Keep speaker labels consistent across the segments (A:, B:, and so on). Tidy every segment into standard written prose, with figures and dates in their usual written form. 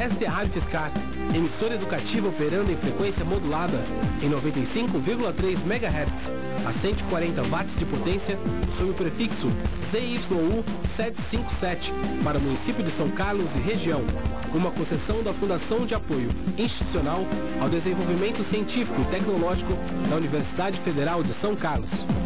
A: Esta é a Rádio Fiscar, emissora educativa operando em frequência modulada em 95,3 MHz, a 140 watts de potência, sob o prefixo ZYU 757, para o município de São Carlos e região. Uma concessão da Fundação de Apoio Institucional ao Desenvolvimento Científico e Tecnológico da Universidade Federal de São Carlos.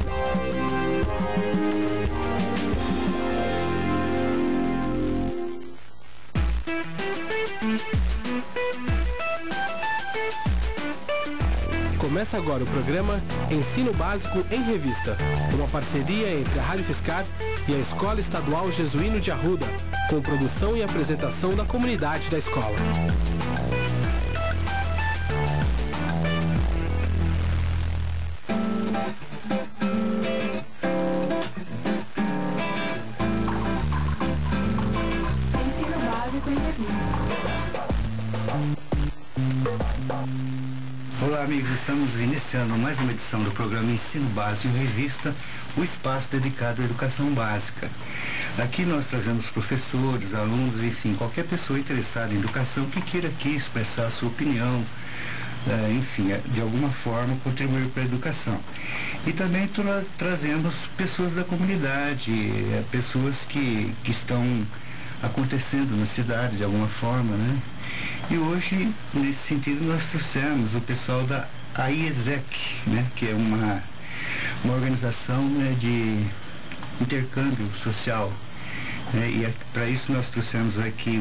A: Começa agora o programa Ensino Básico em Revista, uma parceria entre a Rádio Fiscar e a Escola Estadual Jesuíno de Arruda, com produção e apresentação da comunidade da escola.
B: Ensino Básico em Revista.
C: Olá amigos, estamos iniciando mais uma edição do programa Ensino Básico em Revista, o espaço dedicado à educação básica. Aqui nós trazemos professores, alunos, enfim, qualquer pessoa interessada em educação que queira aqui expressar a sua opinião, enfim, de alguma forma contribuir para a educação. E também trazemos pessoas da comunidade, pessoas que estão acontecendo na cidade de alguma forma, né? E hoje, nesse sentido, nós trouxemos o pessoal da AIESEC, né? Que é uma organização, né, de intercâmbio social, né? E para isso nós trouxemos aqui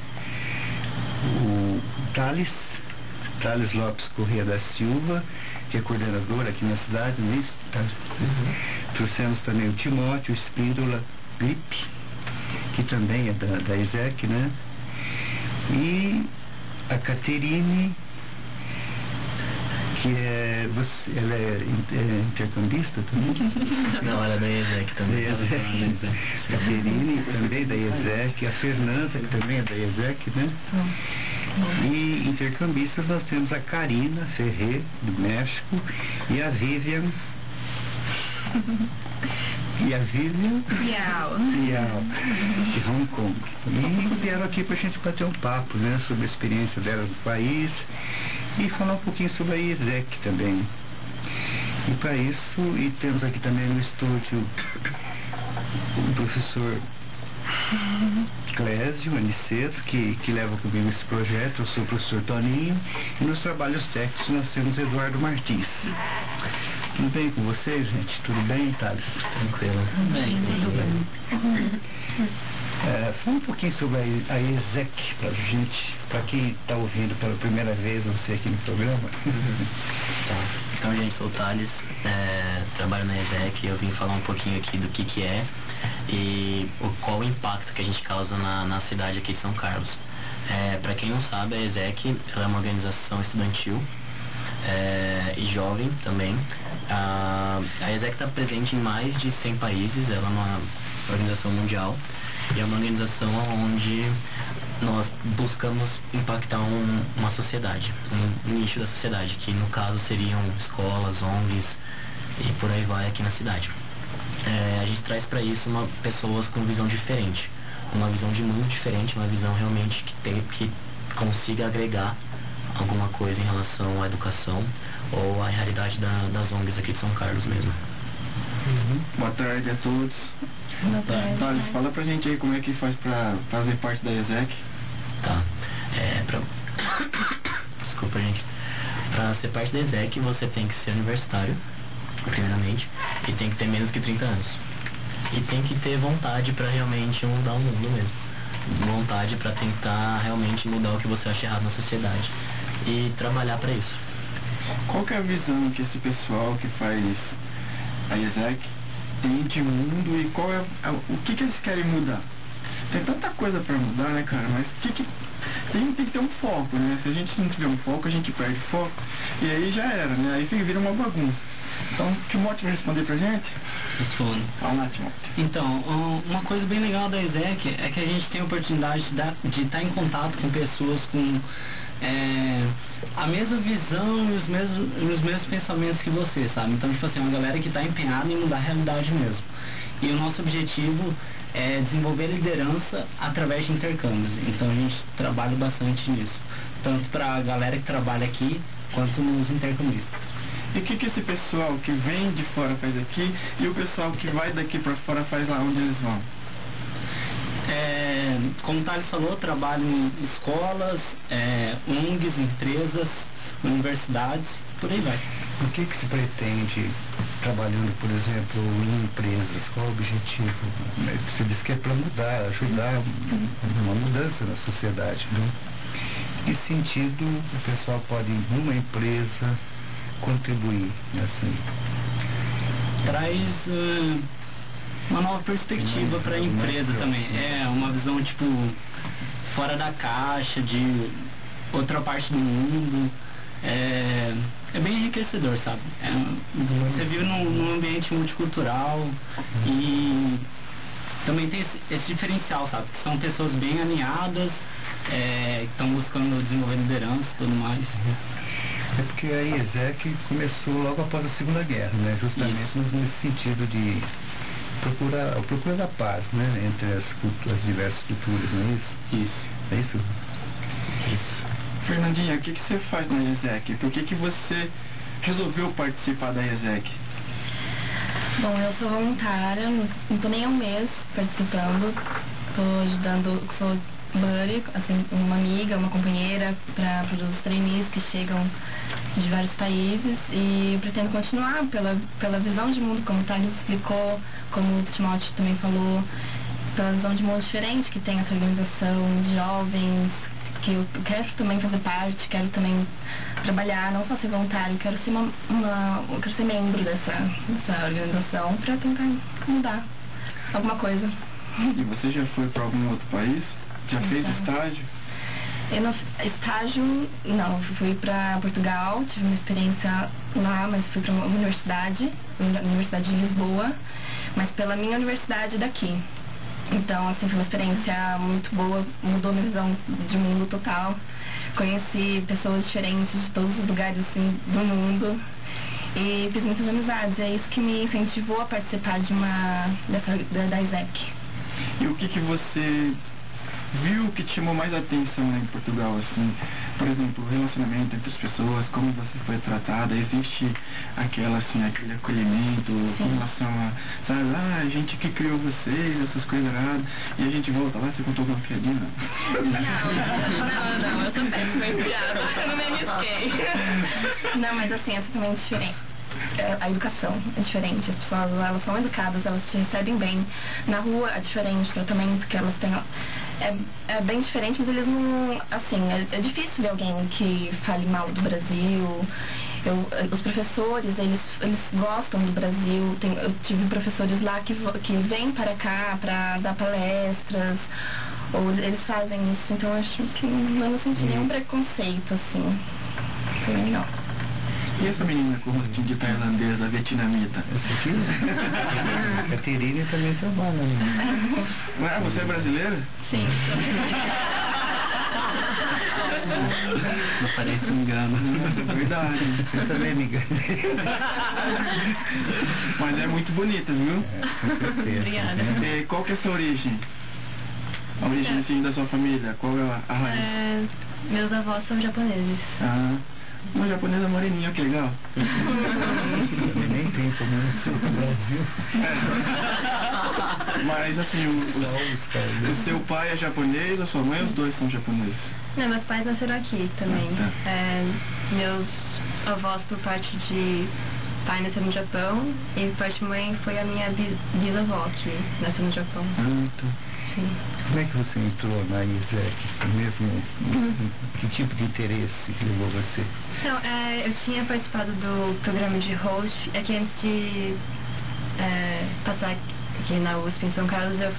C: o Thales Lopes Corrêa da Silva, que é coordenador aqui na cidade, não é isso? Trouxemos também o Timóteo Espíndola Gripe, que também é da AIESEC, né? E a Caterine, que ela é intercambista também?
D: Não, ela é da IESEC também.
C: Caterine também da IESEC, a Fernanda, que também é da IESEC, né? E intercambistas nós temos a Karina Ferrer, do México, e a Vivian
B: Bial,
C: de Hong Kong. E vieram aqui para a gente bater um papo, né, sobre a experiência dela no país e falar um pouquinho sobre a IESEC também. E para isso, e temos aqui também no estúdio o professor Clésio Aniceto, que leva comigo esse projeto. Eu sou o professor Toninho, e nos trabalhos técnicos nós temos Eduardo Martins. Tudo bem com vocês, gente? Tudo bem, Thales?
D: Tranquilo. Tudo bem.
C: Fala um pouquinho sobre a IESEC pra gente, para quem está ouvindo pela primeira vez você aqui no programa.
D: Tá. Então, gente, sou o Thales, trabalho na IESEC, eu vim falar um pouquinho aqui do que é e qual o impacto que a gente causa na cidade aqui de São Carlos. Para quem não sabe, a IESEC ela é uma organização estudantil e jovem também. A IESEC está presente em mais de 100 países, ela é uma organização mundial e é uma organização onde nós buscamos impactar uma sociedade, um nicho da sociedade, que no caso seriam escolas, ONGs e por aí vai aqui na cidade. A gente traz para isso pessoas com visão diferente, uma visão de mundo diferente, uma visão realmente que consiga agregar alguma coisa em relação à educação ou à realidade das ONGs aqui de São Carlos mesmo.
E: Boa tarde a todos.
B: Boa tarde.
E: Thales, fala pra gente aí como é que faz pra fazer parte da IESEC.
D: Tá. Desculpa, gente. Pra ser parte da IESEC, você tem que ser universitário, primeiramente, e tem que ter menos que 30 anos. E tem que ter vontade pra realmente mudar o mundo mesmo. Vontade pra tentar realmente mudar o que você acha errado na sociedade e trabalhar pra isso.
E: Qual que é a visão que esse pessoal que faz a IESEC tem de mundo e qual é o que eles querem mudar? Tem tanta coisa pra mudar, né, cara? Mas tem que ter um foco, né? Se a gente não tiver um foco, a gente perde foco e aí já era, né? Aí vira uma bagunça. Então, Timóteo vai responder pra gente?
F: Respondo.
E: Vamos lá, Timóteo.
F: Então, uma coisa bem legal da IESEC é que a gente tem a oportunidade de estar em contato com pessoas com a mesma visão e os mesmos pensamentos que você, sabe? Então, tipo assim, uma galera que está empenhada em mudar a realidade mesmo. E o nosso objetivo desenvolver liderança através de intercâmbios. Então a gente trabalha bastante nisso, tanto para a galera que trabalha aqui, quanto nos intercambistas.
E: E o que esse pessoal que vem de fora faz aqui e o pessoal que vai daqui para fora faz lá onde eles vão?
F: Como o Thales falou, trabalho em escolas, ONGs, empresas, universidades, por aí vai.
C: O que se pretende trabalhando, por exemplo, em empresas? Qual o objetivo? Você diz que é para mudar, ajudar uma mudança na sociedade, né? Que sentido o pessoal pode, numa empresa, contribuir assim?
F: Traz uma nova perspectiva para a empresa também. Uma visão tipo fora da caixa, de outra parte do mundo. É bem enriquecedor, sabe? Você vive num ambiente multicultural e também tem esse diferencial, sabe? Que são pessoas bem alinhadas, que estão buscando desenvolver liderança e tudo mais.
C: É porque a IESEC começou logo após a Segunda Guerra, né? Justamente nesse sentido de procurar a paz, né? Entre as diversas culturas, não é isso?
F: Isso.
C: É isso?
E: Isso. Fernandinha, o que você faz na IESEC? Por que você resolveu participar da IESEC?
B: Bom, eu sou voluntária, não estou nem há um mês participando. Estou ajudando, sou buddy, assim, uma amiga, uma companheira para os trainees que chegam de vários países e pretendo continuar pela visão de mundo, como o Thales explicou, como o Timóteo também falou, pela visão de mundo diferente que tem essa organização de jovens, que eu quero também fazer parte, quero também trabalhar, não só ser voluntário, quero ser quero ser membro dessa organização para tentar mudar alguma coisa.
E: E você já foi para algum outro país? Já fez estágio?
B: Estágio, não, fui para Portugal, tive uma experiência lá, mas fui para uma universidade de Lisboa, mas pela minha universidade daqui. Então, assim, foi uma experiência muito boa, mudou minha visão de mundo total. Conheci pessoas diferentes de todos os lugares, assim, do mundo. E fiz muitas amizades. É isso que me incentivou a participar da IESEC.
E: E o que você viu que te chamou mais atenção lá em Portugal, assim? Por exemplo, o relacionamento entre as pessoas, como você foi tratada, existe aquele acolhimento com relação a, sabe, a gente que criou vocês, essas coisas erradas, e a gente volta lá, você contou alguma piadinha?
B: Não, eu sou péssima em piada, eu não me arrisquei. Não, mas assim, é totalmente diferente. A educação é diferente, as pessoas, elas são educadas, elas te recebem bem. Na rua é diferente, o tratamento que elas têm é bem diferente, mas eles não, assim, é difícil ver alguém que fale mal do Brasil. Os professores, eles gostam do Brasil. Eu tive professores lá que vêm para cá para dar palestras, ou eles fazem isso, então eu acho que eu não senti nenhum preconceito, assim. Foi legal.
E: E essa menina com o rostinho de tailandesa, vietnamita?
C: Essa aqui? A Terine também trabalha, né?
E: Ah, você é brasileira?
B: Sim.
F: Não parece engano.
E: É verdade.
C: Eu também me enganei.
E: Mas é muito bonita, viu?
C: Com certeza.
B: Obrigada.
E: E qual que é a sua origem? A origem, assim, da sua família? Qual é a raiz?
B: Meus avós são japoneses.
E: Ah, uma japonesa moreninha, que legal.
C: Nem tem como não ser do Brasil.
E: Mas assim, o seu pai é japonês, a sua mãe, os dois são japoneses?
B: Não, meus pais nasceram aqui também. Meus avós por parte de pai nasceram no Japão e por parte de mãe foi a minha bisavó que nasceu no Japão.
E: Ah, tá.
B: Sim.
C: Como é que você entrou na IESEC? Mesmo, que tipo de interesse que levou você?
B: Então, eu tinha participado do programa de host, é que antes de passar aqui na USP em São Carlos, eu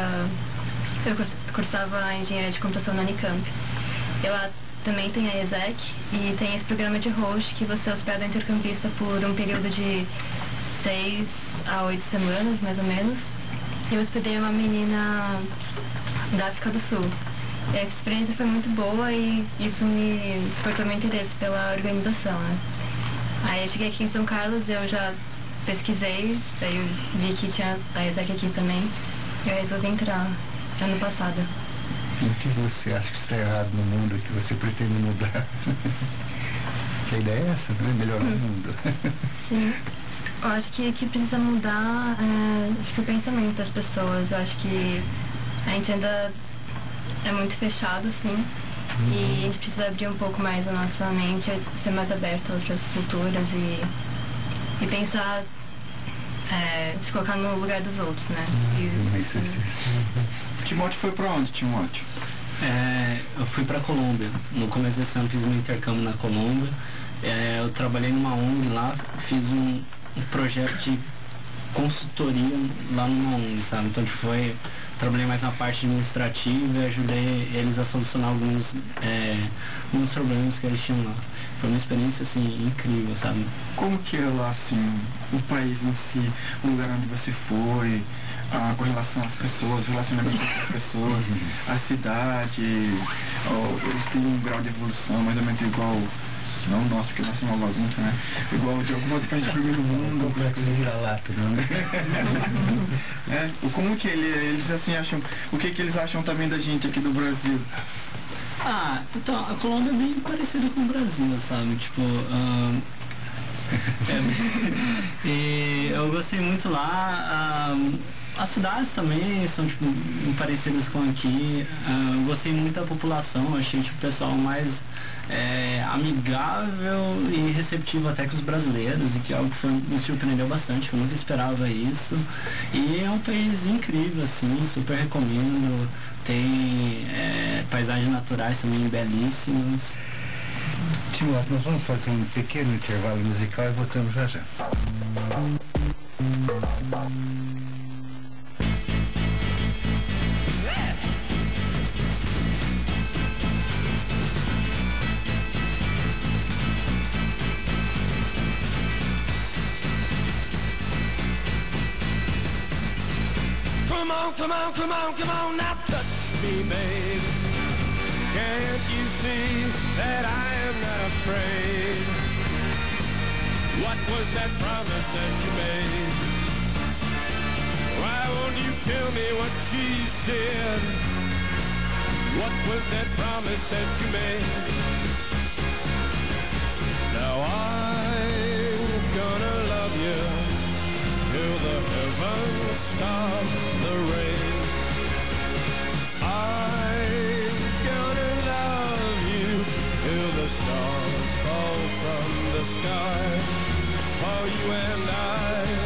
B: cursava engenharia de computação na Unicamp. E lá também tem a IESEC e tem esse programa de host que você hospeda o intercambista por um período de 6 a 8 semanas, mais ou menos. E eu hospedei uma menina da África do Sul. E essa experiência foi muito boa e isso me despertou meu interesse pela organização, né? Aí eu cheguei aqui em São Carlos, eu já pesquisei, aí eu vi que tinha a IESEC aqui também. Eu resolvi entrar ano passado.
C: E o que você acha que está errado no mundo que você pretende mudar? Que a ideia é essa, não é? Melhorar o mundo.
B: Sim. Eu acho que precisa mudar acho que o pensamento das pessoas. Eu acho que a gente ainda é muito fechado, assim. E a gente precisa abrir um pouco mais a nossa mente, ser mais aberto a outras culturas e pensar, se colocar no lugar dos outros, né?
C: Isso.
E: Timóteo foi pra onde, Timóteo?
F: Eu fui pra Colômbia. No começo desse ano fiz um intercâmbio na Colômbia. Eu trabalhei numa ONG lá, fiz um projeto de consultoria lá numa ONG, sabe? Então, tipo, trabalhei mais na parte administrativa e ajudei eles a solucionar alguns problemas que eles tinham lá. Foi uma experiência, assim, incrível, sabe?
E: Como que é lá, assim, o país em si, o lugar onde você foi, com relação às pessoas, o relacionamento com as pessoas, a cidade, eles têm um grau de evolução mais ou menos igual, não nosso, porque nós somos uma bagunça, né? Igual de alguma outra país do primeiro mundo.
C: Complexo de vira-lata, não?
E: Como que eles assim acham, o que eles acham também da gente aqui do Brasil?
F: Então, a Colômbia é bem parecida com o Brasil, sabe? Tipo, e eu gostei muito lá. As cidades também são, tipo, parecidas com aqui. Eu gostei muito da população, achei, tipo, o pessoal mais amigável e receptivo até com os brasileiros, e que é algo que me surpreendeu bastante, que eu nunca esperava isso. E é um país incrível, assim, super recomendo. Tem paisagens naturais também belíssimas.
C: Timóteo, nós vamos fazer um pequeno intervalo musical e voltamos já.
G: Come on, now touch me, babe. Can't you see that I am not afraid? What was that promise that you made? Why won't you tell me what she said? What was that promise that you made? Now I'm gonna love you till the heavens stop the rain. I'm gonna love you till the stars fall from the sky for you and I.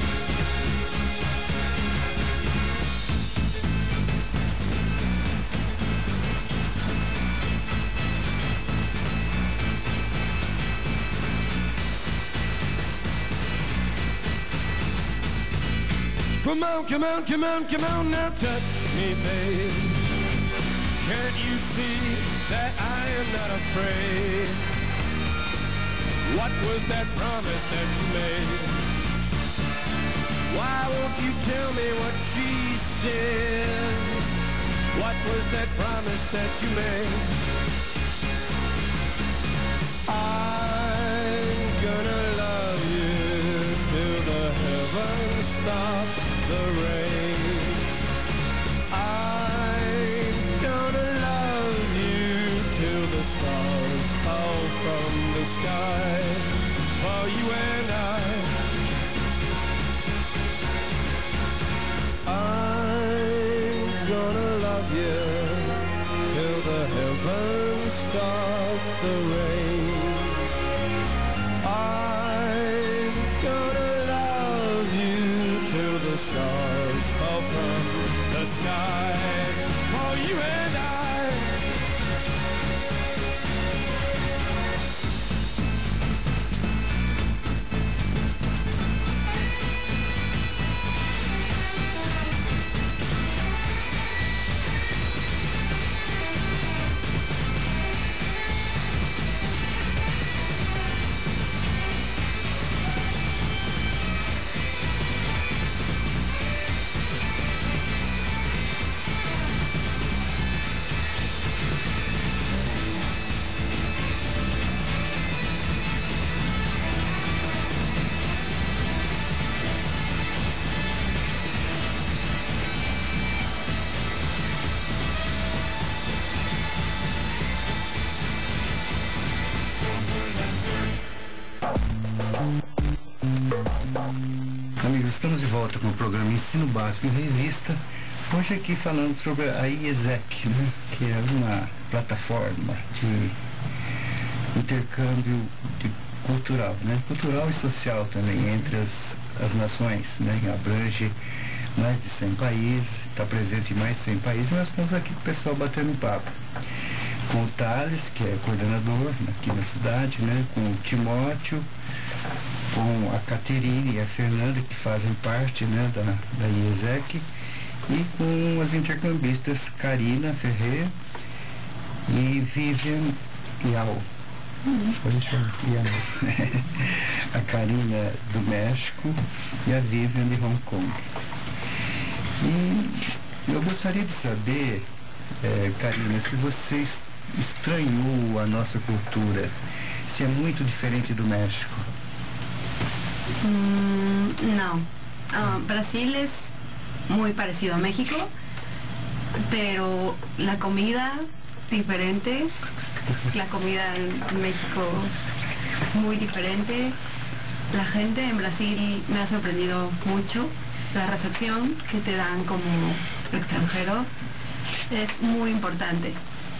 G: Come on, now touch me, babe. Can't you see that I am not afraid? What was that promise that you made? Why won't you tell me what she said? What was that promise that you made? I'm gonna love you till the heavens stop the rain. I'm gonna love you till the stars fall from the sky for you and I. I'm gonna love you till the heavens stop the rain. I'm gonna love you till the stars fall from the sky for you and I.
C: volta com o programa Ensino Básico em Revista, hoje aqui falando sobre a IESEC, né, que é uma plataforma de intercâmbio cultural, né, cultural e social também entre as nações, né, que abrange mais de 100 países, está presente em mais de 100 países, e nós estamos aqui com o pessoal batendo papo. Com o Thales, que é coordenador aqui na cidade, né, com o Timóteo, com a Caterine e a Fernanda, que fazem parte, né, da IESEC, e com as intercambistas Karina Ferreira e Vivian Yao. A Karina do México e a Vivian de Hong Kong. E eu gostaria de saber, Karina, se você estranhou a nossa cultura, se é muito diferente do México.
H: No. Brasil es muy parecido a México, pero la comida diferente. La comida en México es muy diferente. La gente en Brasil me ha sorprendido mucho. La recepción que te dan como extranjero es muy importante.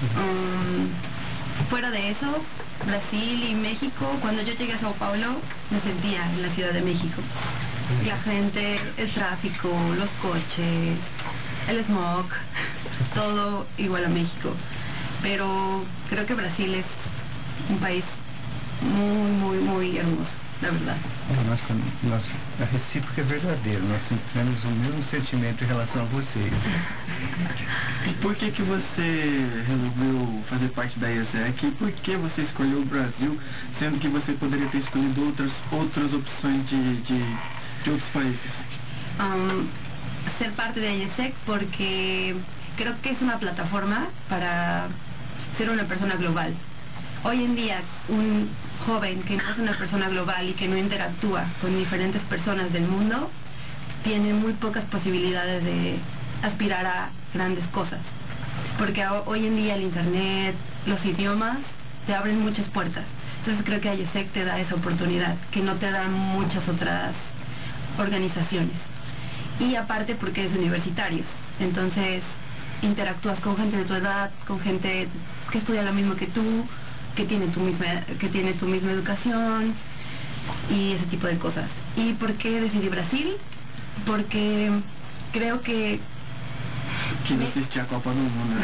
H: Fuera de eso, Brasil y México, cuando yo llegué a Sao Paulo, me sentía en la Ciudad de México. La gente, el tráfico, los coches, el smog, todo igual a México. Pero creo que Brasil es un país muy, muy, muy hermoso, la verdad.
C: A recíproca é verdadeira, nós temos o mesmo sentimento em relação a vocês.
E: E por que você resolveu fazer parte da IESEC e por que você escolheu o Brasil, sendo que você poderia ter escolhido outras opções de outros países?
H: Ser parte de IESEC porque creo que es una plataforma para ser una persona global. Hoy en día, un joven que no es una persona global y que no interactúa con diferentes personas del mundo, tiene muy pocas posibilidades de aspirar a grandes cosas. Porque hoy en día el internet, los idiomas, te abren muchas puertas. Entonces creo que IESEC te da esa oportunidad, que no te dan muchas otras organizaciones. Y aparte porque es universitarios. Entonces interactúas con gente de tu edad, con gente que estudia lo mismo que tú, que tiene tu misma educación y ese tipo de cosas. ¿Y por qué decidí Brasil? Porque creo que...
E: Quis assistir a Copa do Mundo.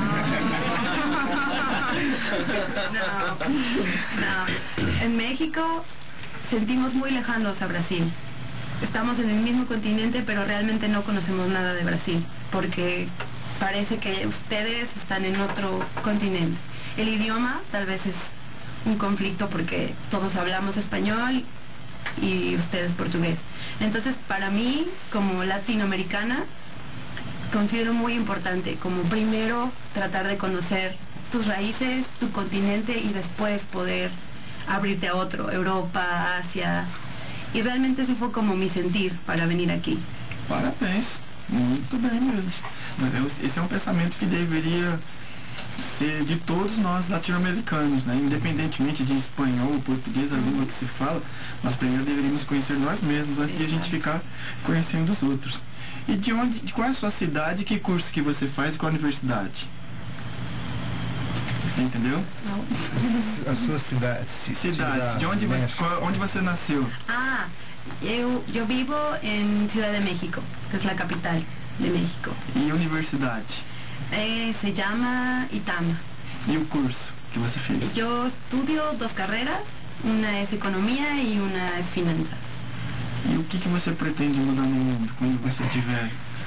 H: No. En México sentimos muy lejanos a Brasil. Estamos en el mismo continente, pero realmente no conocemos nada de Brasil, porque parece que ustedes están en otro continente. El idioma tal vez es un conflicto porque todos hablamos español y ustedes portugués. Entonces, para mí, como latinoamericana, considero muy importante como primero tratar de conocer tus raíces, tu continente y después poder abrirte a otro, Europa, Asia. E realmente esse foi como me sentir para vir aqui.
E: Parabéns, muito bem mesmo. Mas esse é um pensamento que deveria ser de todos nós latino-americanos, né? Independentemente de espanhol ou português, a língua que se fala, nós primeiro deveríamos conhecer nós mesmos antes de a gente ficar conhecendo os outros. E qual é a sua cidade, que curso que você faz, qual a universidade? Você entendeu?
H: Não.
C: A sua cidade.
E: De onde você nasceu?
H: Eu vivo em Ciudad de México, que é a capital de México.
E: E universidade?
H: Se chama ITAM.
E: E o curso que você fez?
H: Eu estudio 2 carreiras, uma é economia e uma é finanças.
E: E o que você pretende mudar no mundo quando você tiver?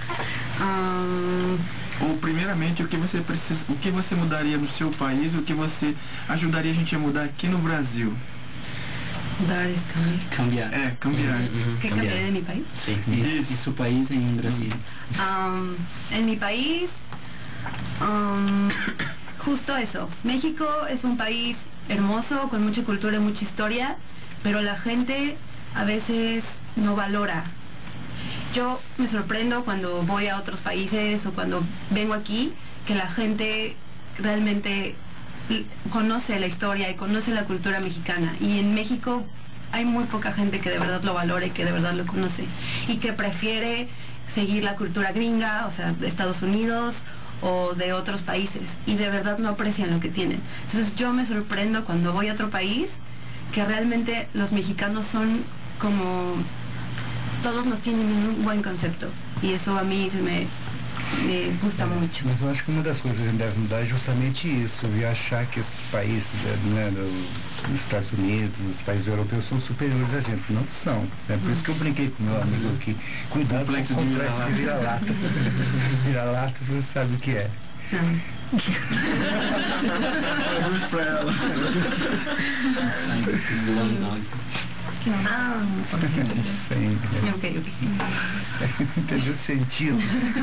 E: Ou primeiramente, o que você mudaria no seu país, o que você ajudaria a gente a mudar aqui no Brasil?
H: Mudar es
F: cambiar.
E: Cambiar.
H: ¿Qué cambiaría de mi país?
F: Sí. Y su país en Brasil.
H: En mi país, justo eso. México es un país hermoso, con mucha cultura y mucha historia, pero la gente a veces no valora. Yo me sorprendo cuando voy a otros países o cuando vengo aquí, que la gente realmente conoce la historia y conoce la cultura mexicana. Y en México hay muy poca gente que de verdad lo valore y que de verdad lo conoce y que prefiere seguir la cultura gringa, o sea, de Estados Unidos o de otros países, y de verdad no aprecian lo que tienen. Entonces yo me sorprendo cuando voy a otro país que realmente los mexicanos son como, todos nos tienen un buen concepto, y eso a mí me gusta muito.
C: Mas eu acho que uma das coisas que a gente deve mudar é justamente isso, e achar que esses países, né, dos Estados Unidos, os países europeus são superiores a gente. Não são. É por isso que eu brinquei com meu amigo aqui. Cuidado com o complexo de vira-lata. Vira-lata, você sabe o que é.
E: Luz pra ela.
C: Sim.
H: Ok.
C: Entendeu o sentido?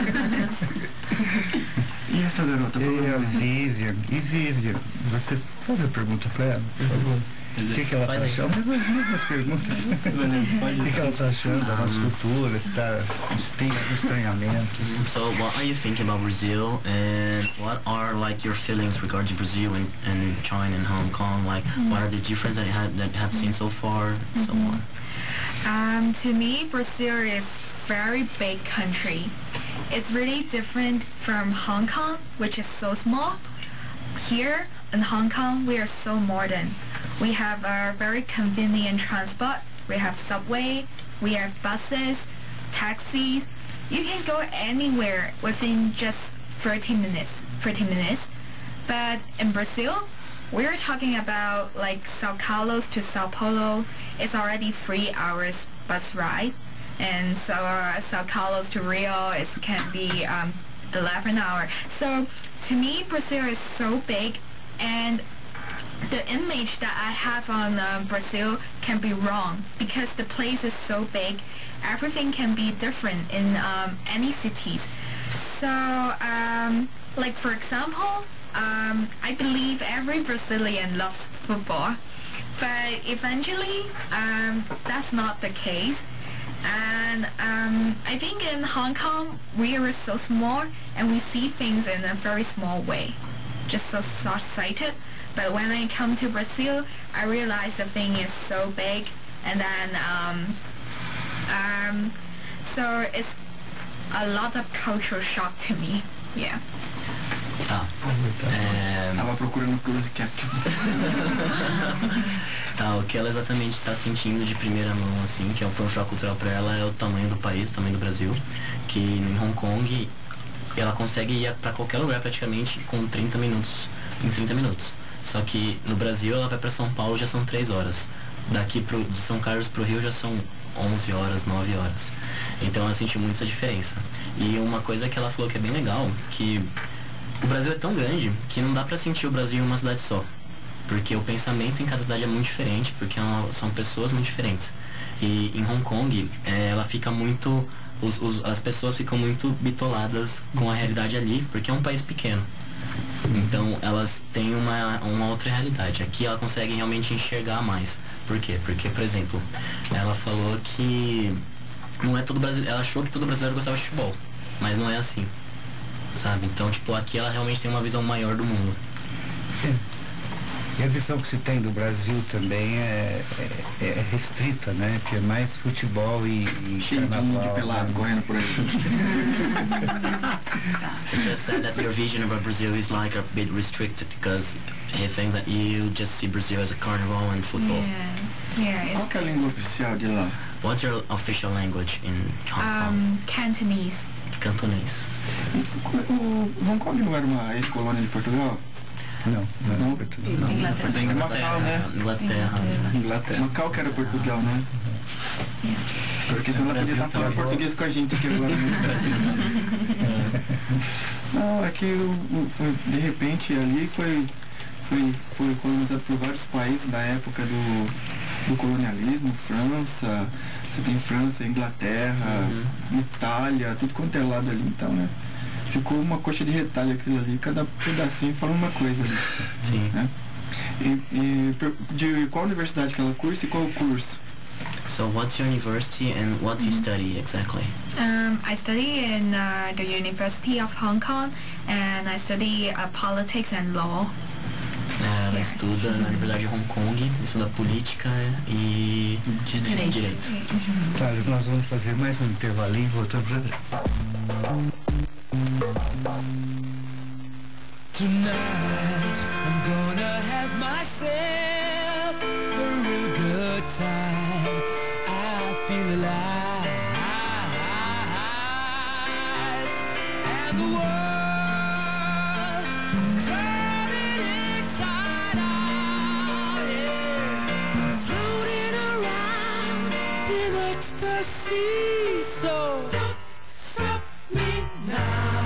E: E essa garota?
C: E a Vivian, você faz a pergunta pra ela, por favor. O que ela tá achando? Mas as mesmas perguntas. O que ela tá achando da nossa cultura? Se tem algum estranhamento?
D: So, what are you thinking about Brazil, and what are like your feelings regarding Brazil and China and Hong Kong? Like, what are the differences that you have seen so far, and so on?
I: To me, Brazil is very big country. It's really different from Hong Kong, which is so small. Here in Hong Kong, we are so modern. We have a very convenient transport. We have subway, we have buses, taxis. You can go anywhere within just 30 minutes. But in Brazil, we're talking about like Sao Carlos to Sao Paulo. It's already 3 hours bus ride. And so Sao Carlos to Rio can be 11 hours. So to me, Brazil is so big, and the image that I have on Brazil can be wrong because the place is so big. Everything can be different in any cities. So, like for example, I believe every Brazilian loves football, but eventually that's not the case. And I think in Hong Kong we are so small and we see things in a very small way, just so short-sighted. But when I come to Brazil, I realize the thing is so big, and then so it's a lot of cultural shock to me. Yeah.
E: Tava procurando close caption.
D: Tá, o que ela exatamente está sentindo de primeira mão, assim, que foi um choque cultural para ela, é o tamanho do país, o tamanho do Brasil, que em Hong Kong ela consegue ir para qualquer lugar praticamente com 30 minutos, em 30 minutos. Só que no Brasil ela vai para São Paulo, já são 3 horas. Daqui de São Carlos pro Rio já são 11 horas, 9 horas. Então ela sentiu muito essa diferença. E uma coisa que ela falou que é bem legal, que o Brasil é tão grande que não dá pra sentir o Brasil em uma cidade só. Porque o pensamento em cada cidade é muito diferente, porque são pessoas muito diferentes. E em Hong Kong, ela fica muito... as pessoas ficam muito bitoladas com a realidade ali, porque é um país pequeno. Então elas têm uma outra realidade. Aqui ela consegue realmente enxergar mais. Por quê? Porque, por exemplo, ela falou que não é todo brasileiro. Ela achou que todo brasileiro gostava de futebol, mas não é assim, sabe? Então, tipo, aqui ela realmente tem uma visão maior do mundo.
C: E a visão que se tem do Brasil também é restrita, né? Que é mais futebol e carnaval.
E: De pelado correndo por aí.
D: He just said that your vision about Brazil is like a bit restricted because he thinks that you just see Brazil as a carnival and football.
I: Yeah.
E: Qual que é a língua oficial de lá?
D: What's your official language in Hong Kong?
I: Cantonese.
D: Cantonês.
E: O Hong Kong não era uma ex-colônia de Portugal?
C: Não.
H: Inglaterra.
E: Macau, né?
D: Inglaterra.
E: Macau que era Portugal, né? Porque senão ela podia estar falando português com a gente aqui agora. Não, é que de repente ali foi colonizado por vários países da época do colonialismo, França, você tem França, Inglaterra, Itália, tudo quanto é lado ali, então, né? Ficou uma coxa de retalho aquilo ali, cada pedacinho fala uma coisa ali.
D: Sim.
E: Né? E de qual universidade que ela cursa e qual o curso?
D: So what's your university and what do you study exactly?
I: I study in the University of Hong Kong, and I study politics and law.
D: Legal. estuda na Universidade de Hong Kong, estuda política e direito.
C: Thales, nós vamos fazer mais um intervalinho, voltando pra...
G: Tonight I'm gonna have myself a real good time. I feel alive, and the world turning inside out, yeah. Floating around in ecstasy. So don't stop me now.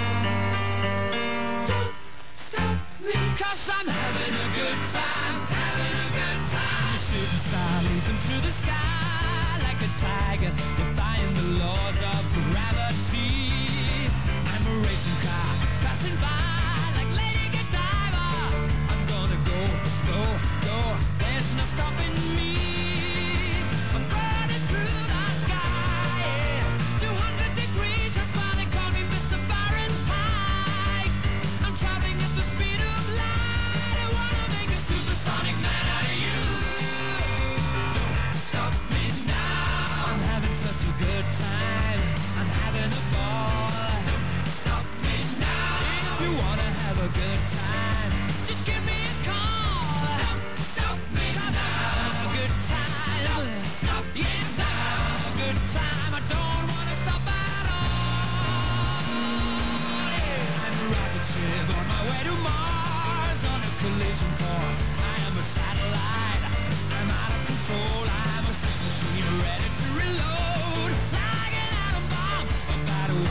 G: 'Cause I'm having a good time, having a good time. Shooting star leaping through the sky like a tiger, defying the laws of gravity. I'm a racing car passing by like Lady Godiva. I'm gonna go, go, go. There's no stopping me. I'm burning through the sky, yeah. 200 degrees, that's why they call me Mr. Fahrenheit. I'm traveling at the speed of light. I wanna make a supersonic man out of you. Don't stop me now. I'm having such a good time. I'm having a ball. Don't stop me now. If you wanna have a good time, just give me a call. Don't stop me now. I'm having a good time. Don't stop me now. I'm having a good time. I don't wanna stop at all. Yeah. I'm a rocket ship on my way to Mars, on a collision course. I am a satellite. I'm out of control. I'm a sex machine ready to reload, like an atom bomb about to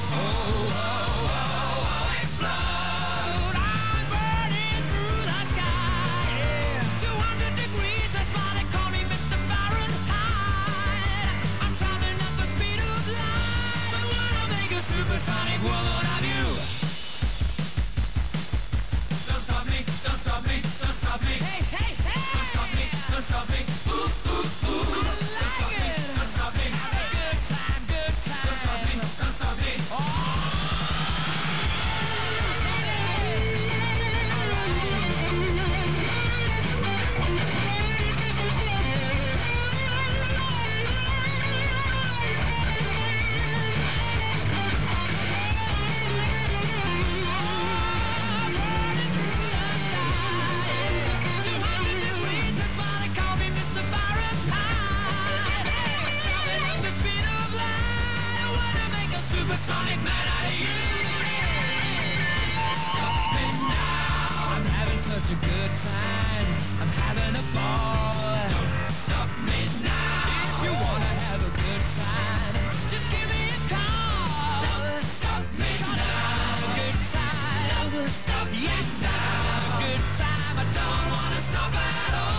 G: explode. I'm burning through the sky, yeah. 200 degrees, that's why they call me Mr. Fahrenheit. I'm traveling at the speed of light. I wanna make a supersonic woman of you. Don't stop me, don't stop me, don't stop me. Hey, hey, hey! Don't stop me, don't stop me. Ooh, ooh, ooh. Don't stop me, don't stop me. Have a good time, good time. Don't stop me, don't stop me. Supersonic man out of you. Stop me now. I'm having such a good time. I'm having a ball. Don't stop me now. If you wanna have a good time, just give me a call. Don't stop me now. Have a good time. Don't stop. Yes, I have a good time. I don't wanna stop at all.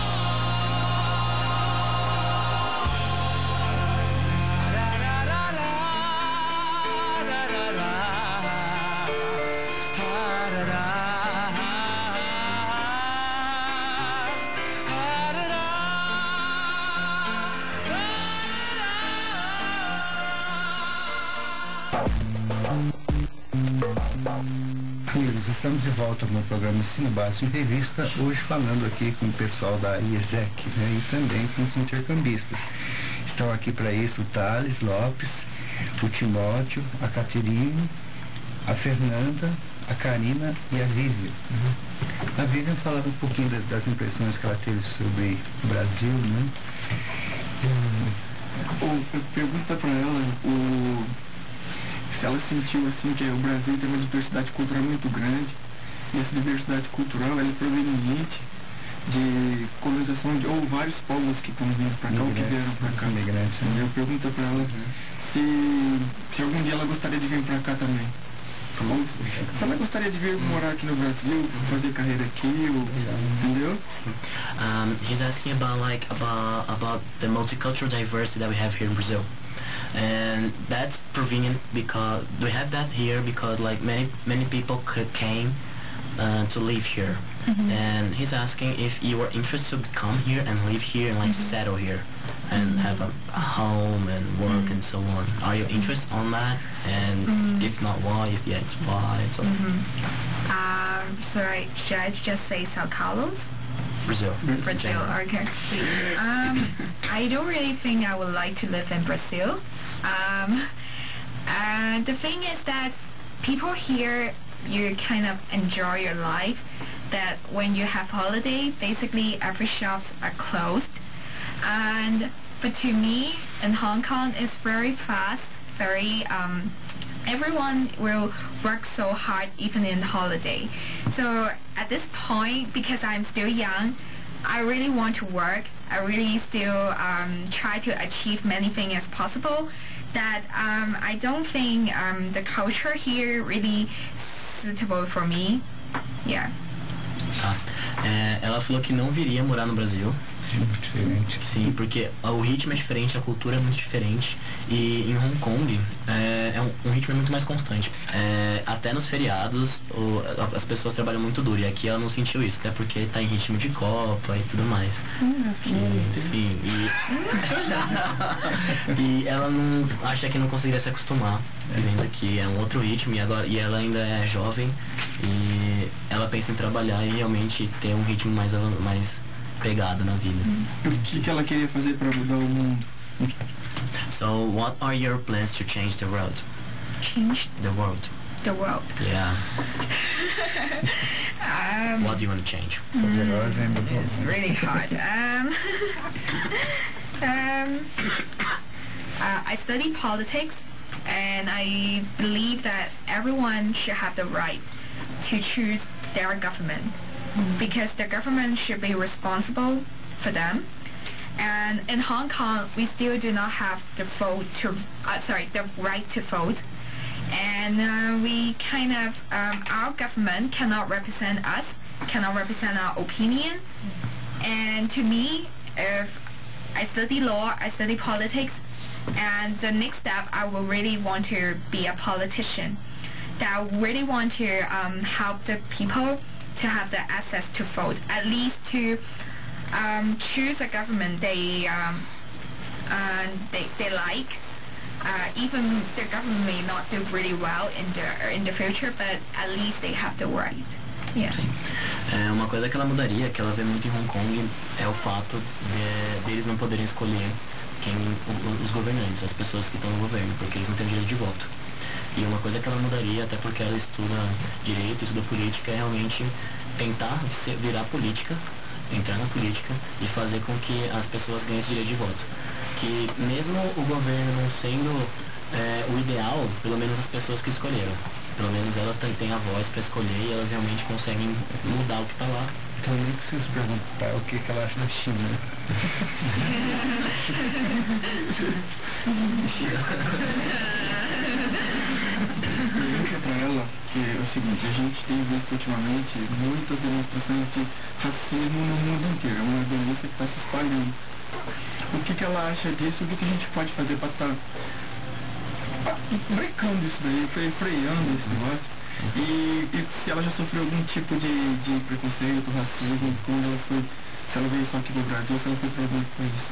C: Amigos, estamos de volta no programa Ensino Básico em Revista, hoje falando aqui com o pessoal da IESEC, né, e também com os intercambistas. Estão aqui para isso o Thales Lopes, o Timóteo, a Caterine, a Fernanda, a Karina e a Vivian. A Vivian falava um pouquinho das impressões que ela teve sobre o Brasil, né?
E: Pergunta para ela se ela sentiu assim que o Brasil tem uma diversidade cultural muito grande, e essa diversidade cultural ela é proveniente de colonização de ou vários povos que estão vindo para cá ou que vieram para cá.
C: Imigrantes, né?
E: Eu pergunto para ela se algum dia ela gostaria de vir para cá também. Se ela gostaria de vir morar aqui no Brasil, fazer carreira aqui, entendeu?
D: He's asking about the multicultural diversity that we have here in Brazil. And that's provenient because we have that here because like many people came to live here. And he's asking if you are interested to come here and live here and like settle here and have a home and work and so on. Are you interested on that? And if not, why? If yes, why? And so on.
I: Sorry, should I just say Sao Carlos?
D: Brazil.
I: Brazil, okay. I don't really think I would like to live in Brazil. The thing is that people here, you kind of enjoy your life. That when you have holiday, basically every shops are closed. But to me, in Hong Kong, it's very fast, very everyone will work so hard even in holiday. So at this point, because I'm still young, I really want to work. I really still try to achieve many things as possible. That I don't think the culture here really suitable for me. Yeah.
D: Ela falou que não viria morar no Brasil.
C: Muito diferente.
D: Sim, porque o ritmo é diferente, a cultura é muito diferente. E em Hong Kong um ritmo muito mais constante. Até nos feriados as pessoas trabalham muito duro. E aqui ela não sentiu isso, até porque está em ritmo de Copa e tudo mais. Sim. E ela não acha que não conseguiria se acostumar vivendo aqui. É um outro ritmo e ela ainda é jovem. E ela pensa em trabalhar e realmente ter um ritmo mais pegado na vida.
E: O que ela queria fazer para mudar o mundo?
D: So, what are your plans to change the world?
I: Change
D: The world.
I: the world.
D: Yeah. What do you want to change?
I: It's really hard. I study politics, and I believe that everyone should have the right to choose their government, because the government should be responsible for them. And in Hong Kong, we still do not have the the right to vote. And we kind of, our government cannot represent us, cannot represent our opinion. And to me, if I study law, I study politics, and the next step, I will really want to be a politician. That I really want to help the people to have the access to vote, at least to choose a government they like. Even the government may not do really well in the future, but at least they have the right. Yeah.
D: Sim. Uma coisa que ela mudaria, que ela vê muito em Hong Kong, é o fato deles não poderem escolher os governantes, as pessoas que estão no governo, porque eles não têm direito de voto. E uma coisa que ela mudaria, até porque ela estuda direito, estuda política, é realmente tentar virar política, entrar na política e fazer com que as pessoas ganhem esse direito de voto. Que mesmo o governo não sendo o ideal, pelo menos as pessoas que escolheram, pelo menos elas têm a voz para escolher e elas realmente conseguem mudar o que está lá.
C: Então eu nem preciso perguntar o que ela acha da China.
E: Pergunta pra ela que é o seguinte: a gente tem visto ultimamente muitas demonstrações de racismo no mundo inteiro, é uma doença que está se espalhando. O que ela acha disso? O que a gente pode fazer para estar brecando isso daí, freando esse negócio? E se ela já sofreu algum tipo de preconceito, racismo, quando ela foi, se ela veio só aqui do Brasil, se ela foi para algum país?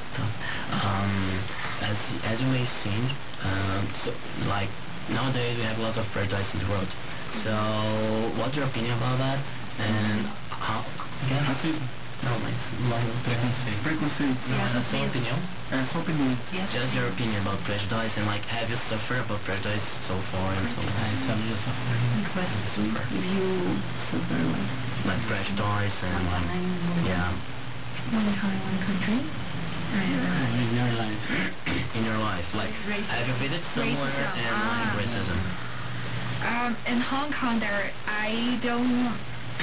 D: As you may see, so, like nowadays we have lots of prejudice in the world. So, what's your opinion about that? And how? Yeah.
E: Racismo?
D: Não, mas preconceito.
E: Preconceito.
D: Não, é sua opinião?
E: É sua opinião.
D: Just your opinion about prejudice and like, have you suffered about prejudice so far and so on? Like prejudice and like, yeah.
B: One time, one country.
F: In your life.
D: In your life, like, have you visited somewhere
I: Racism.
D: and like racism?
I: In Hong Kong, I don't.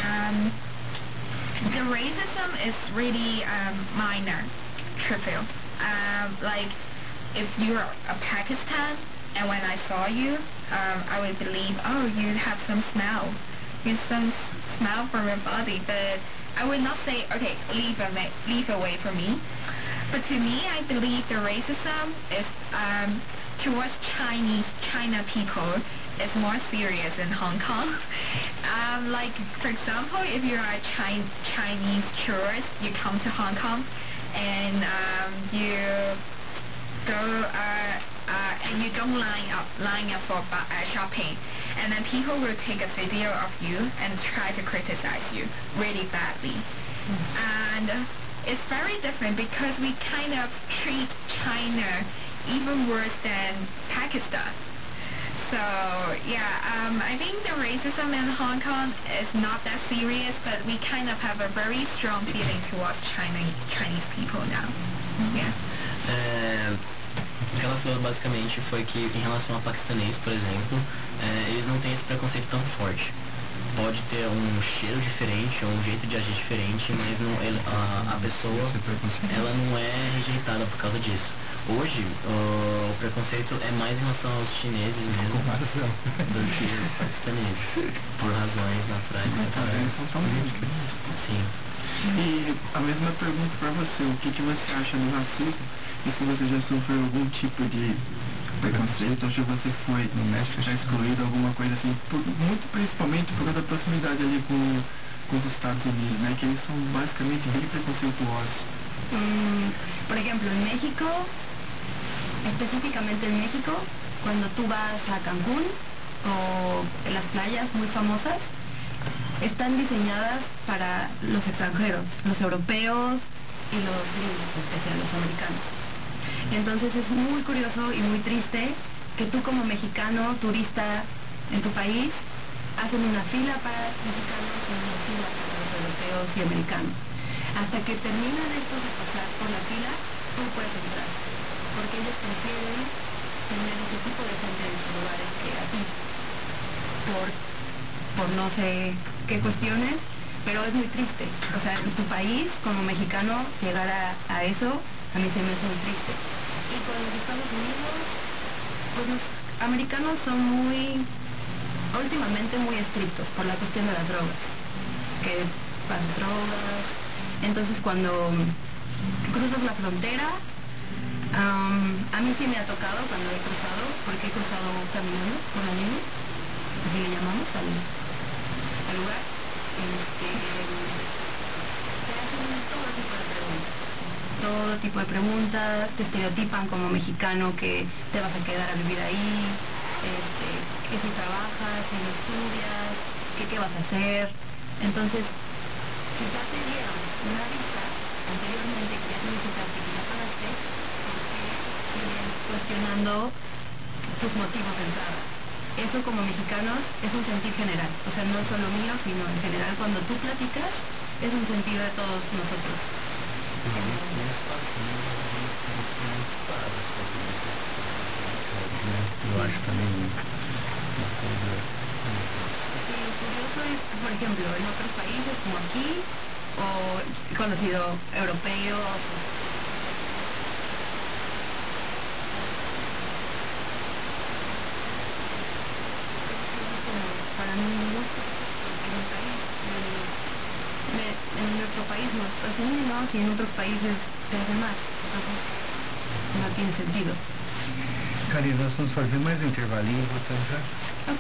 I: The racism is really minor, trivial. Like, if you're a Pakistan, and when I saw you, I would believe, oh, you have some smell. You have some smell from your body, but I would not say, okay, leave away from me. But to me, I believe the racism is towards China people is more serious in Hong Kong. Like, for example, if you're a Chinese tourist, you come to Hong Kong and you go and you don't line up for shopping, and then people will take a video of you and try to criticize you really badly. And it's very different because we kind of treat China even worse than Pakistan. So yeah, I think the racism in Hong Kong is not that serious, but we kind of have a very strong feeling towards Chinese people now. Yeah.
D: O que ela falou basicamente foi que em relação ao paquistanês, por exemplo, eles não têm esse preconceito tão forte. Pode ter um cheiro diferente ou um jeito de agir diferente, mas não, a pessoa ela não é rejeitada por causa disso. Hoje, o preconceito é mais em relação aos chineses mesmo do que os paquistaneses, por razões naturais e Sim.
E: E a mesma pergunta para você, o que você acha do racismo e se você já sofreu algum tipo de preconceito ou se você foi já excluído, alguma coisa assim, muito principalmente por causa da proximidade ali com os Estados Unidos, né, que eles são basicamente bem preconceituosos.
H: Por ejemplo, en México, específicamente en México, cuando tú vas a Cancún o en las playas muy famosas, están diseñadas para los extranjeros, los europeos y los gringos, en especial los americanos. Entonces es muy curioso y muy triste que tú como mexicano, turista en tu país, hacen una fila para mexicanos y una fila para los europeos y americanos. Hasta que terminan estos de pasar por la fila, tú puedes entrar. Porque ellos prefieren tener ese tipo de gente en sus lugares que a ti. Por no sé qué cuestiones, pero es muy triste. O sea, en tu país, como mexicano, llegar a eso, a mí se me hace muy triste. Y con los Estados Unidos, pues los americanos son últimamente muy estrictos por la cuestión de las drogas. Que pasas drogas. Entonces cuando cruzas la frontera, a mí sí me ha tocado cuando he cruzado, porque he cruzado caminando por la nieve, así le llamamos al lugar. Te hacen todo tipo de preguntas, te estereotipan como mexicano que te vas a quedar a vivir ahí, que si trabajas, si no estudias, que qué vas a hacer. Entonces, si ya te dieron una visa anteriormente que ya solicitaste, que ya pagaste, ¿por qué siguen cuestionando tus motivos de entrada? Eso como mexicanos es un sentir general, o sea, no es solo mío, sino en general cuando tú platicas, es un sentir de todos nosotros.
C: Eu acho também uma coisa.
H: Y lo curioso es, por ejemplo, en otros países como aquí, o he conocido europeos, para mí en nuestro país nos hacen menos y en otros países te hacen más. Entonces, no tiene sentido.
C: Karina, nós vamos fazer mais um intervalinho e voltamos já.
H: Ok.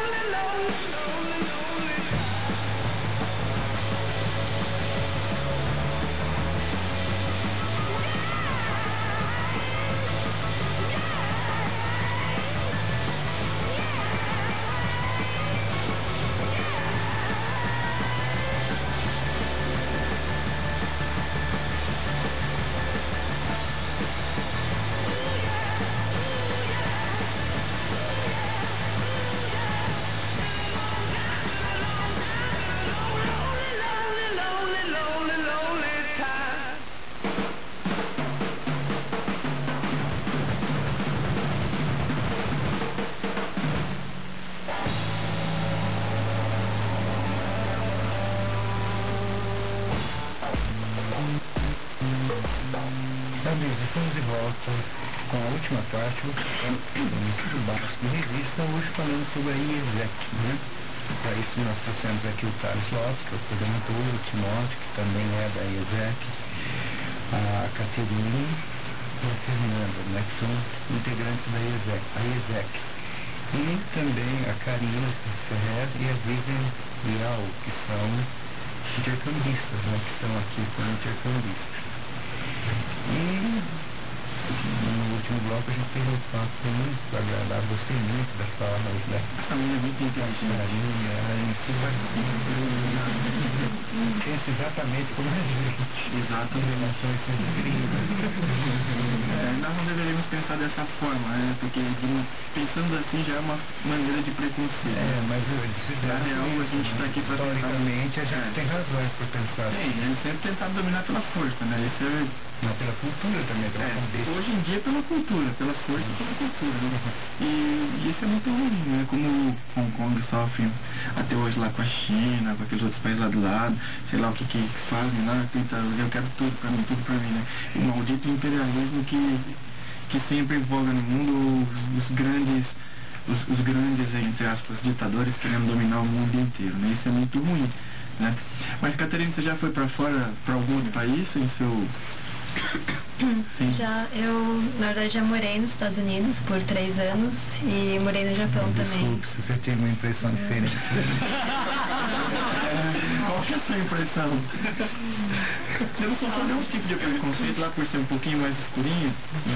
C: Estamos de volta com a última parte do ensino básico em revista, hoje falando sobre a IESEC, né? Para isso nós trouxemos aqui o Thales Lopes, que é o coordenador, o Timóteo, que também é da IESEC, a Caterine e a Fernanda, né? Que são integrantes da IESEC. E também a Karina Ferrer e a Vivian Leal, que são intercambistas, né? Que estão aqui como intercambistas. E no último bloco a gente teve um papo muito agradável, gostei muito das palavras, né?
E: Essa menina é muito inteligente.
C: Ela é super pensa exatamente como a gente.
E: Exatamente.
C: São esses gringos.
E: Nós não deveríamos pensar dessa forma, né? Porque pensando assim já é uma maneira de preconceito.
C: Mas eles fizeram.
E: Na real, a gente está aqui para
C: historicamente a gente tem razões para pensar assim.
E: Sim, eles sempre tentaram dominar pela força, né? Isso é...
C: Mas pela cultura também, pela cabeça.
E: Hoje em dia pela cultura, pela força e pela cultura, né? E isso é muito ruim, né? Como Hong Kong sofre até hoje lá com a China, com aqueles outros países lá do lado, sei lá o que fazem lá, eu quero tudo pra mim, né? O maldito imperialismo que sempre envolve no mundo os grandes, entre aspas, ditadores querendo dominar o mundo inteiro, né? Isso é muito ruim, né? Mas, Caterine, você já foi pra fora, pra algum outro país em seu... Sim.
B: Já, eu na verdade já morei nos Estados Unidos por 3 anos e morei no Japão também.
C: Desculpe se você tem uma impressão diferente.
E: Qual que é a sua impressão? Você não sofreu nenhum tipo de preconceito lá por ser um pouquinho mais escurinho?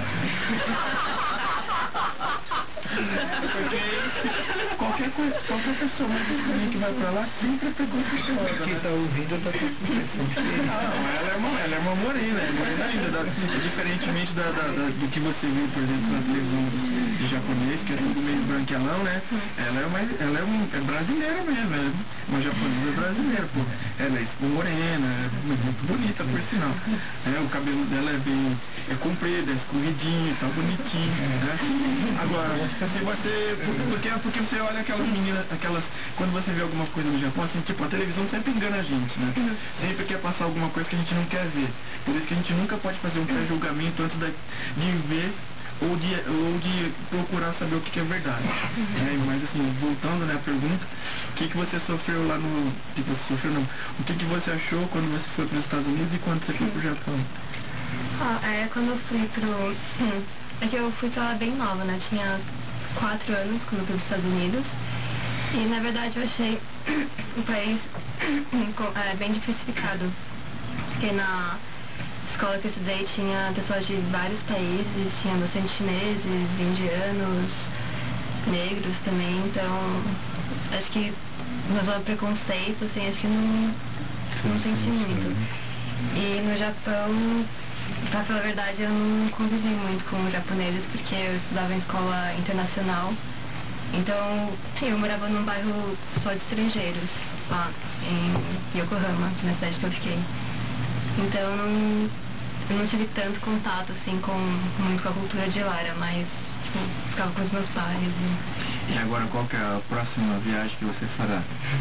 E: Porque qualquer pessoa mais escurinha que vai pra lá sempre é preconceituosa.
C: Quem tá ouvindo tá com impressão diferente.
E: Não, ela é uma morena, ainda, diferentemente do que você viu, por exemplo, na televisão de japonês, que é tudo meio branquelão, né? Ela é brasileira mesmo, é uma japonesa brasileira, pô. Ela é morena, é muito bonita, por sinal. O cabelo dela é comprido, é escorridinho, tá bonitinho, né? Agora, se você... Porque você olha aquelas meninas, quando você vê alguma coisa no Japão, assim, tipo, a televisão sempre engana a gente, né? Sempre quer passar alguma coisa que a gente não quer ver. Por isso que a gente nunca pode fazer um pré-julgamento antes de ver ou de procurar saber o que é verdade. Mas assim, voltando, né, à pergunta, o que você sofreu lá no... O que você achou quando você foi para os Estados Unidos e quando você foi para o Japão?
B: Quando eu fui É que eu fui pra lá bem nova, né? Tinha 4 anos quando eu fui pros Estados Unidos. E na verdade eu achei o país bem diversificado. Porque na escola que eu estudei tinha pessoas de vários países, tinha bastante chineses, indianos, negros também, então acho que no preconceito, assim, acho que não senti muito. E no Japão, pra falar a verdade, eu não convivi muito com os japoneses porque eu estudava em escola internacional. Então, eu morava num bairro só de estrangeiros, lá em Yokohama, na cidade que eu fiquei. Então, eu não tive tanto contato, assim, muito com a cultura de lá, era mais, tipo, ficava com os meus pais.
E: E agora, qual que é a próxima viagem que você fará?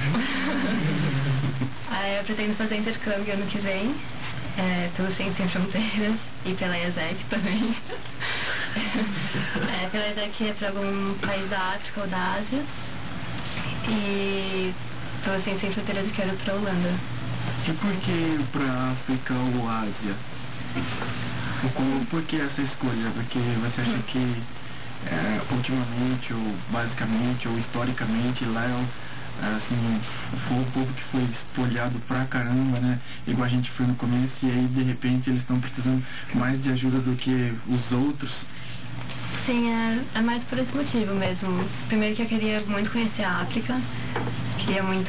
B: Eu pretendo fazer intercâmbio ano que vem, pelo Ciência Sem Fronteiras e pela IESEC também. Pela IESEC é para algum país da África ou da Ásia. E pela Ciência Sem Fronteiras eu quero ir para a Holanda.
E: E por que para África ou Ásia? Por que essa escolha? Porque você acha que ultimamente, ou basicamente, ou historicamente, lá assim, foi um povo que foi espolhado pra caramba, né? Igual a gente foi no começo, e aí de repente eles estão precisando mais de ajuda do que os outros.
B: Sim, é mais por esse motivo mesmo. Primeiro que eu queria muito conhecer a África, queria muito...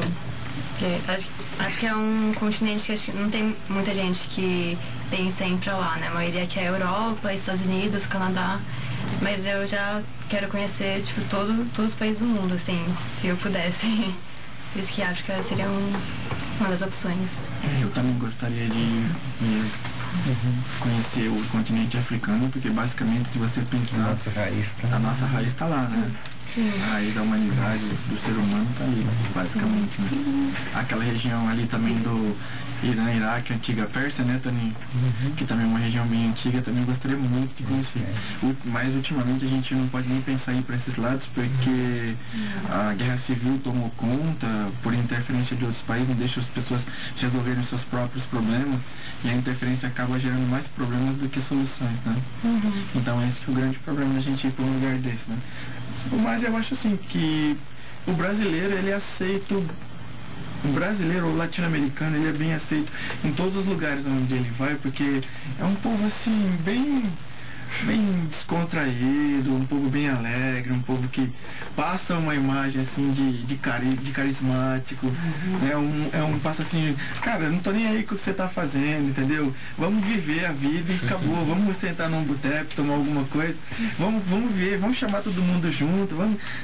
B: Acho que é um continente que não tem muita gente que pensa em ir pra lá, né? A maioria que é Europa, Estados Unidos, Canadá, mas eu já quero conhecer, tipo, todos os países do mundo, assim, se eu pudesse. Por isso que a África seria uma das opções.
E: Eu também gostaria de conhecer o continente africano, porque basicamente, se você pensar, a nossa raiz está lá, né? A raiz da humanidade, do ser humano está ali, basicamente, né? Aquela região ali também do Irã, Iraque, antiga Pérsia, né, Toninho? Que também é uma região bem antiga, também gostaria muito de conhecer. Mas ultimamente a gente não pode nem pensar em ir para esses lados, porque a guerra civil tomou conta, por interferência de outros países, não deixa as pessoas resolverem os seus próprios problemas, e a interferência acaba gerando mais problemas do que soluções, né? Então esse que é o grande problema da gente ir para um lugar desse, né? Mas eu acho assim que o brasileiro, ele é aceito, o brasileiro ou latino-americano, ele é bem aceito em todos os lugares onde ele vai, porque é um povo assim, bem descontraído, um povo bem alegre, um povo que passa uma imagem assim de carismático, passa assim, cara, eu não tô nem aí com o que você tá fazendo, entendeu? Vamos viver a vida e acabou, vamos sentar num boteco, tomar alguma coisa, vamos ver, vamos chamar todo mundo junto,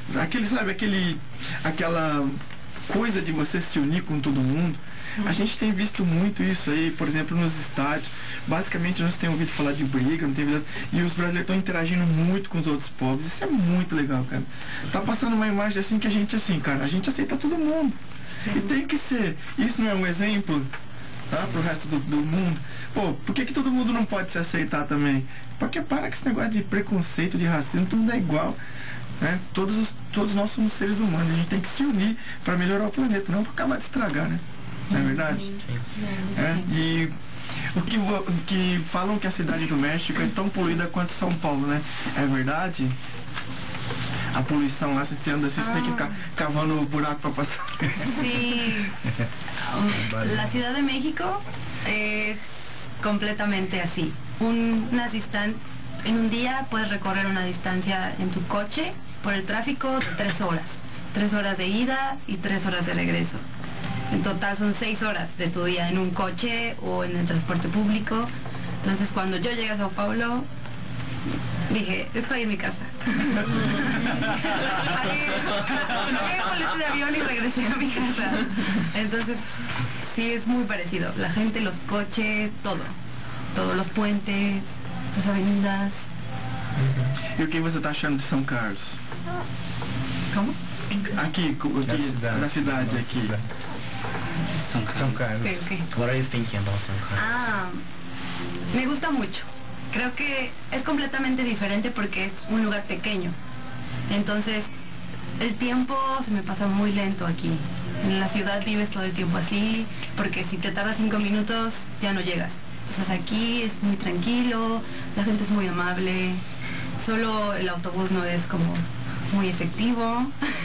E: aquela coisa de você se unir com todo mundo. A gente tem visto muito isso aí, por exemplo, nos estádios. Basicamente, nós temos ouvido falar de briga, não tem ouvido, e os brasileiros estão interagindo muito com os outros povos. Isso é muito legal, cara. Tá passando uma imagem assim que a gente, assim, cara, a gente aceita todo mundo. E tem que ser. Isso não é um exemplo, tá, pro resto do mundo? Pô, por que todo mundo não pode se aceitar também? Porque para com esse negócio de preconceito, de racismo, todo mundo é igual. Né? Todos nós somos seres humanos, a gente tem que se unir para melhorar o planeta, não para acabar de estragar, né? Não é verdade? Sim. E o que falam que a cidade do México é tão poluída quanto São Paulo, né? É verdade? A poluição lá, você anda assim, você tem que ficar cavando o buraco para passar.
H: Sí. La Ciudad de México es completamente así. En un día puedes recorrer una distancia en tu coche por el tráfico de 3 horas. 3 horas de ida y 3 horas de regreso. En total son 6 horas de tu día en un coche o en el transporte público. Entonces cuando yo llegué a Sao Paulo, dije, estoy en mi casa. Pagué un boleto de avión y regresé a mi casa. Entonces, sí, es muy parecido. La gente, los coches, todo. Todos los puentes, las avenidas.
E: E o que você tá achando de São Carlos?
H: Como?
E: Aqui, da cidade aqui.
D: São Carlos.
H: Okay.
D: What are you thinking about São Carlos?
H: Me gusta mucho. Creo que es completamente diferente porque es un lugar pequeño. Entonces, el tiempo se me pasa muy lento aquí. En la ciudad vives todo el tiempo así, porque si te tardas 5 minutos ya no llegas. Entonces aquí es muy tranquilo, la gente es muy amable, solo el autobús no es como muy efectivo,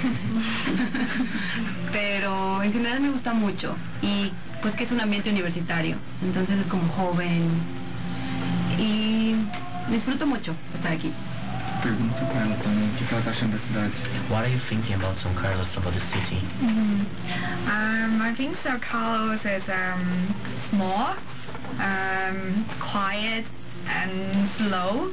H: pero en general me gusta mucho y pues que es un ambiente universitario, entonces es como joven y disfruto mucho estar aquí.
E: Pergunta pra ela também o que ela tá achando da cidade.
D: What are you thinking about São Carlos, about the city?
I: I think São Carlos is small, quiet and slow.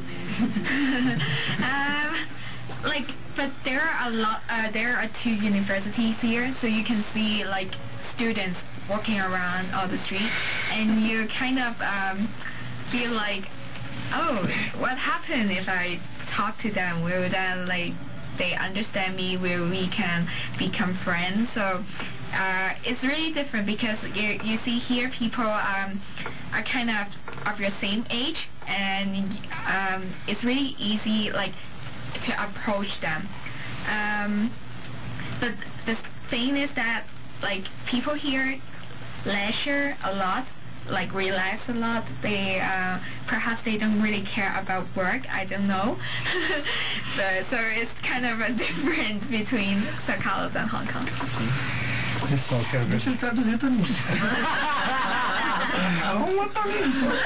I: But there are 2 universities here, so you can see like students walking around on the street, and you kind of feel like, oh, what happened if I talk to them? Will then they understand me? Will we can become friends? So it's really different because you see here people are kind of your same age, and it's really easy to approach them. But the thing is that people here leisure a lot, like relax a lot. They perhaps they don't really care about work. I don't know. So it's kind of a difference between São Carlos and Hong Kong.
C: Pessoal, quero ver.
E: Deixa ele traduzir também. Uma também.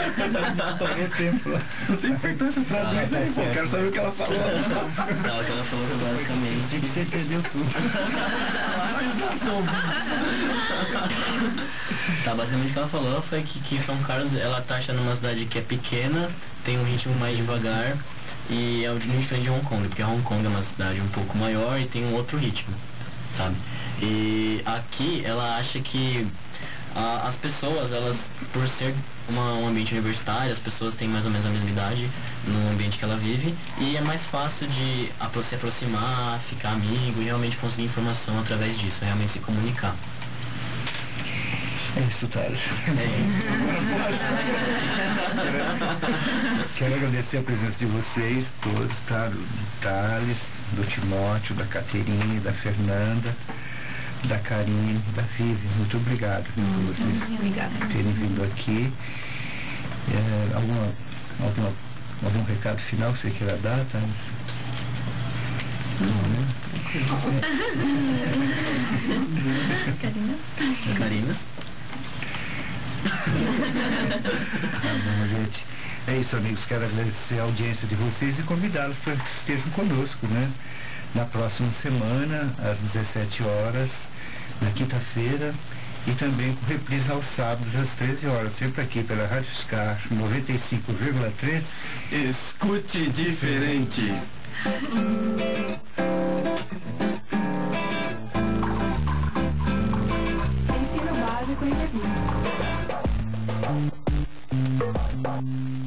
E: Não tem importância traduzir isso aí, pô. Quero saber o que ela falou.
D: Não, o que ela falou foi basicamente...
C: Você entendeu tudo.
D: Tá, basicamente o que ela falou foi que São Carlos, ela tá achando uma cidade que é pequena, tem um ritmo mais devagar e é muito diferente de Hong Kong, porque Hong Kong é uma cidade um pouco maior e tem um outro ritmo, sabe? E aqui ela acha que as pessoas, elas, por ser um ambiente universitário, as pessoas têm mais ou menos a mesma idade no ambiente que ela vive e é mais fácil de se aproximar, ficar amigo e realmente conseguir informação através disso, realmente se comunicar.
C: É isso, Thales.
D: É isso.
C: Quero agradecer a presença de vocês todos, tá? Do Thales, do Timóteo, da Caterine, da Fernanda, da Karine, da Vivi. Muito obrigado por vocês terem vindo aqui. Algum recado final que você queira dar, Thales?
D: Karina?
C: Tá bom, gente. É isso, amigos. Quero agradecer a audiência de vocês e convidá-los para que estejam conosco, né? Na próxima semana, às 17 horas, na quinta-feira, e também com reprise aos sábados, às 13 horas, sempre aqui pela Rádio Scar 95,3.
E: Escute diferente.
B: Ensino básico em revista.